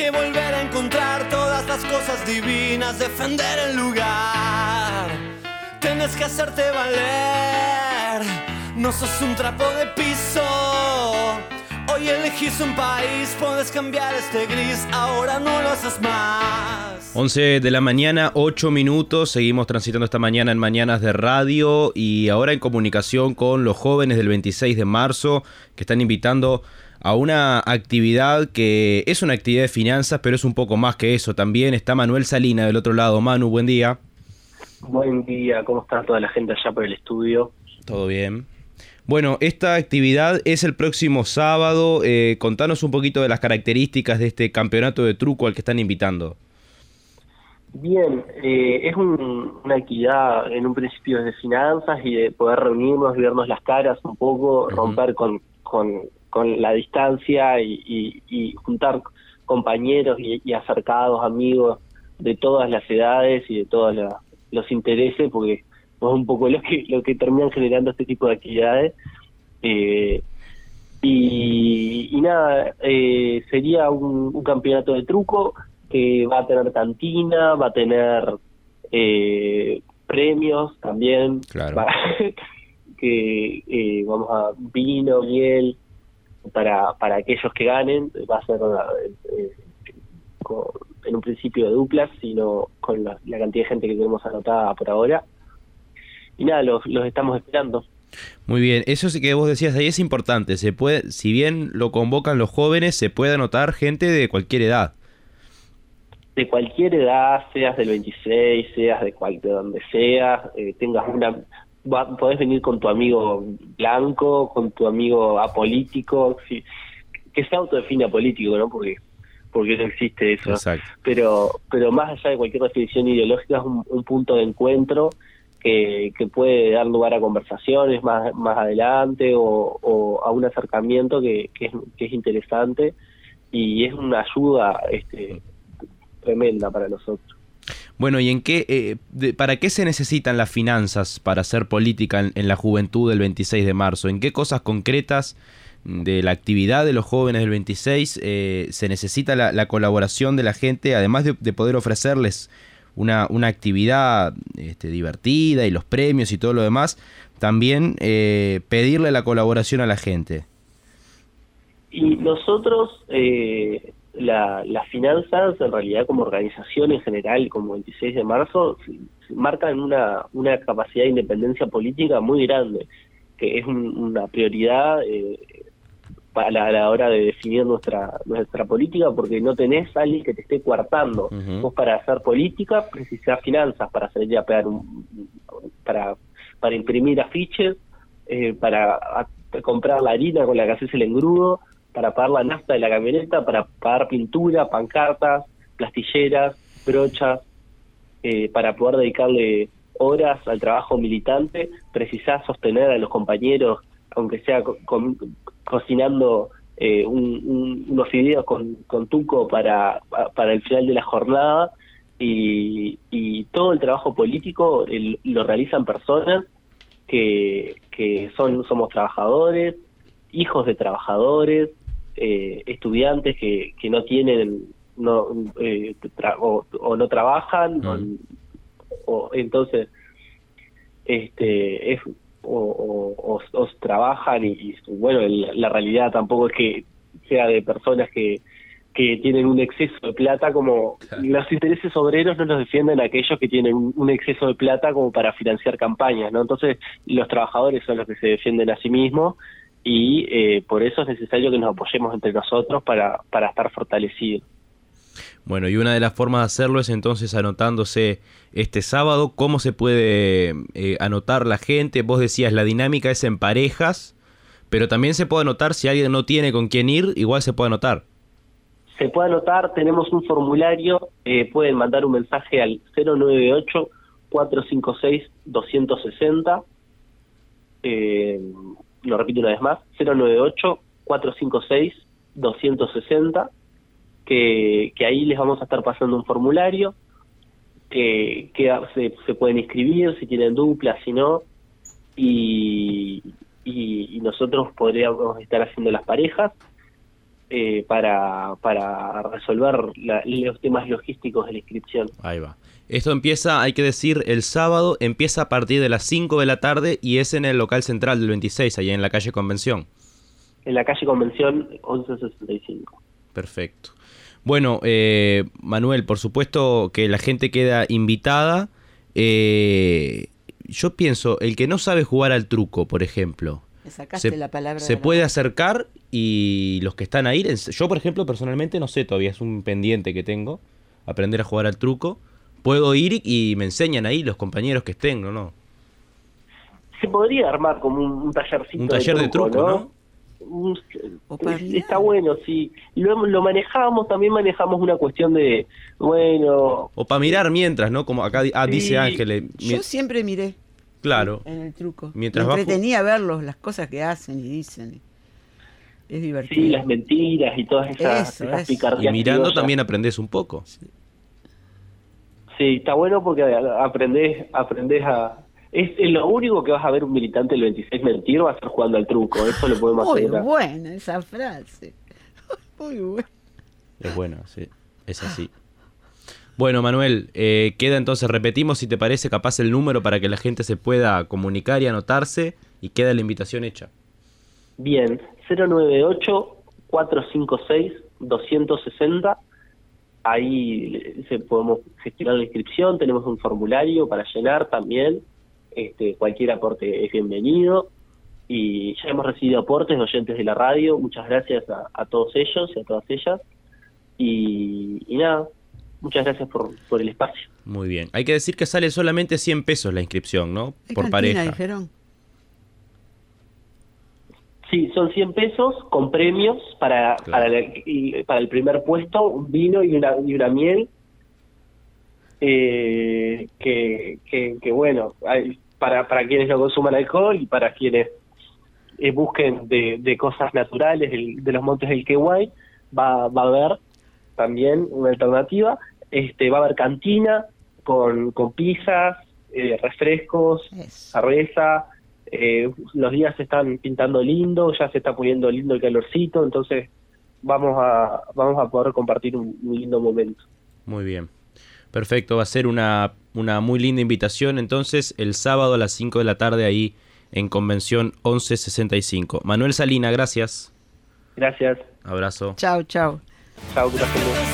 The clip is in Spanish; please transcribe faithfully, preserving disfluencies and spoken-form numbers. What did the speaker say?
de volver a encontrar todas las cosas divinas, defender el lugar. Tienes que hacerte valer, no sos un trapo de piso. Hoy elegís un país, podés cambiar este gris, ahora no lo haces más. once de la mañana, ocho minutos, seguimos transitando esta mañana en Mañanas de Radio y ahora en comunicación con los jóvenes del veintiséis de marzo que están invitando a una actividad que es una actividad de finanzas, pero es un poco más que eso. También está Manuel Salina del otro lado. Manu, buen día. Buen día, ¿cómo está toda la gente allá por el estudio? Todo bien. Bueno, esta actividad es el próximo sábado. Eh, contanos un poquito de las características de este campeonato de truco al que están invitando. Bien, eh, es un, una actividad en un principio de finanzas y de poder reunirnos y vernos las caras un poco, uh-huh. romper con, con, con la distancia y, y, y juntar compañeros y, y acercados, amigos de todas las edades y de todos la, los intereses, porque es un poco lo que lo que terminan generando este tipo de actividades. Eh, y, y nada, eh, sería un, un campeonato de truco que va a tener cantina, va a tener eh, premios también, claro. para, que eh, vamos a vino, miel, para para aquellos que ganen. Va a ser eh, con, en un principio de duplas, sino con la, la cantidad de gente que tenemos anotada por ahora. Y nada, los, los estamos esperando. Muy bien, eso sí que vos decías ahí es importante. Se puede, si bien lo convocan los jóvenes, se puede anotar gente de cualquier edad. De cualquier edad, seas del veintiséis, seas de, cual, de donde seas, eh, tengas una... Va, podés venir con tu amigo blanco, con tu amigo apolítico, sí, que se autodefine apolítico, ¿no? Porque porque no existe eso. Exacto. Pero pero más allá de cualquier definición ideológica, es un, un punto de encuentro que, que puede dar lugar a conversaciones más más adelante o, o a un acercamiento que, que, es, que es interesante y es una ayuda este tremenda para nosotros. Bueno, ¿y en qué, eh, de, para qué se necesitan las finanzas para hacer política en, en la juventud del veintiséis de marzo? ¿En qué cosas concretas de la actividad de los jóvenes del veintiséis eh, se necesita la, la colaboración de la gente, además de, de poder ofrecerles una, una actividad este, divertida y los premios y todo lo demás, también eh, pedirle la colaboración a la gente? Y nosotros, eh, la, las finanzas, en realidad como organización en general, como veintiséis de marzo, marcan una, una capacidad de independencia política muy grande, que es un, una prioridad eh, para la, a la hora de definir nuestra nuestra política, porque no tenés a alguien que te esté coartando. Uh-huh. Vos para hacer política precisás finanzas, para salir a pegar un, para para imprimir afiches, eh, para a, comprar la harina con la que haces el engrudo, para pagar la nafta de la camioneta, para pagar pintura, pancartas, plastilleras, brochas, eh, para poder dedicarle horas al trabajo militante. Precisás sostener a los compañeros, aunque sea co- co- cocinando eh, un, un, unos fideos con, con tuco para, para el final de la jornada, y, y todo el trabajo político el, lo realizan personas que, que son somos trabajadores, hijos de trabajadores, eh, estudiantes que, que no tienen no eh, tra- o, o no trabajan, mm. o, o entonces este es O, o, o, o trabajan y, y bueno, el, la realidad tampoco es que sea de personas que, que tienen un exceso de plata, como los intereses obreros no los defienden aquellos que tienen un, un exceso de plata como para financiar campañas, ¿no? Entonces los trabajadores son los que se defienden a sí mismos y eh, por eso es necesario que nos apoyemos entre nosotros para, para estar fortalecidos. Bueno, y una de las formas de hacerlo es entonces anotándose este sábado. ¿Cómo se puede eh, anotar la gente? Vos decías, la dinámica es en parejas, pero también se puede anotar si alguien no tiene con quién ir, igual se puede anotar. Se puede anotar, tenemos un formulario, eh, pueden mandar un mensaje al cero nueve ocho, cuatro cinco seis, dos seis cero, eh, lo repito una vez más, cero nueve ocho, cuatro cinco seis, dos seis cero, Que, que ahí les vamos a estar pasando un formulario que, que se, se pueden inscribir si tienen dupla, si no, y, y, y nosotros podríamos estar haciendo las parejas. eh, para, para resolver la, los temas logísticos de la inscripción. Ahí va. Esto empieza, hay que decir, el sábado, empieza a partir de las cinco de la tarde y es en el local central del veintiséis, allá en la calle Convención. En la calle Convención once sesenta y cinco. Perfecto. Bueno, eh, Manuel, por supuesto que la gente queda invitada. Eh, yo pienso, el que no sabe jugar al truco, por ejemplo, Me sacaste se, la palabra se de la puede boca. acercar y los que están ahí, yo por ejemplo personalmente no sé todavía, es un pendiente que tengo, aprender a jugar al truco. Puedo ir y me enseñan ahí los compañeros que estén, ¿no? ¿no? Se podría armar como un, un tallercito Un taller de truco, ¿no? ¿no? Un- O para es- mirar. está bueno, sí. Lo, lo manejamos, también manejamos una cuestión de, bueno, O para mirar mientras, ¿no? Como acá di- ah, Sí. dice Ángel. eh, Yo mi- siempre miré claro. en el truco. Mientras Me va ju- entretenía verlos, las cosas que hacen y dicen. Es divertido. sí, las mentiras y todas esas, Eso, esas eso. picardías Y mirando criollas. también aprendes un poco. Sí, está bueno porque aprendés, aprendés a... Es, es lo único que vas a ver un militante del veintiséis mentir, va a ser jugando al truco, eso lo podemos Muy asegurar. buena esa frase. Muy buena. Es bueno, sí. Es así. Bueno, Manuel, eh, queda entonces, repetimos si te parece capaz el número para que la gente se pueda comunicar y anotarse y queda la invitación hecha. Bien, cero nueve ocho, cuatro cinco seis, dos seis cero. Ahí se podemos gestionar la inscripción, tenemos un formulario para llenar también. Este, cualquier aporte es bienvenido. Y ya hemos recibido aportes de oyentes de la radio. Muchas gracias a, a todos ellos y a todas ellas. Y, y nada, muchas gracias por, por el espacio. Muy bien. Hay que decir que sale solamente cien pesos la inscripción, ¿no? ¿Qué Por cantina pareja. dijeron? Sí, son cien pesos con premios para, Claro. para, el, y para el primer puesto, un vino y una, y una miel. Eh, que, que, que bueno, hay, para, para quienes no consuman alcohol y para quienes eh, busquen de, de cosas naturales del- de los montes del Quehuay, va, va a haber también una alternativa. Este, va a haber cantina con, con pizzas, eh, refrescos, Eso. cerveza. Eh, los días se están pintando lindo, ya se está poniendo lindo el calorcito, entonces vamos a vamos a poder compartir un, un lindo momento. Muy bien. Perfecto, va a ser una, una muy linda invitación entonces el sábado a las cinco de la tarde ahí en Convención once sesenta y cinco. Manuel Salina, gracias. Gracias. Abrazo. Chau, chau. Chao, que pasen bien.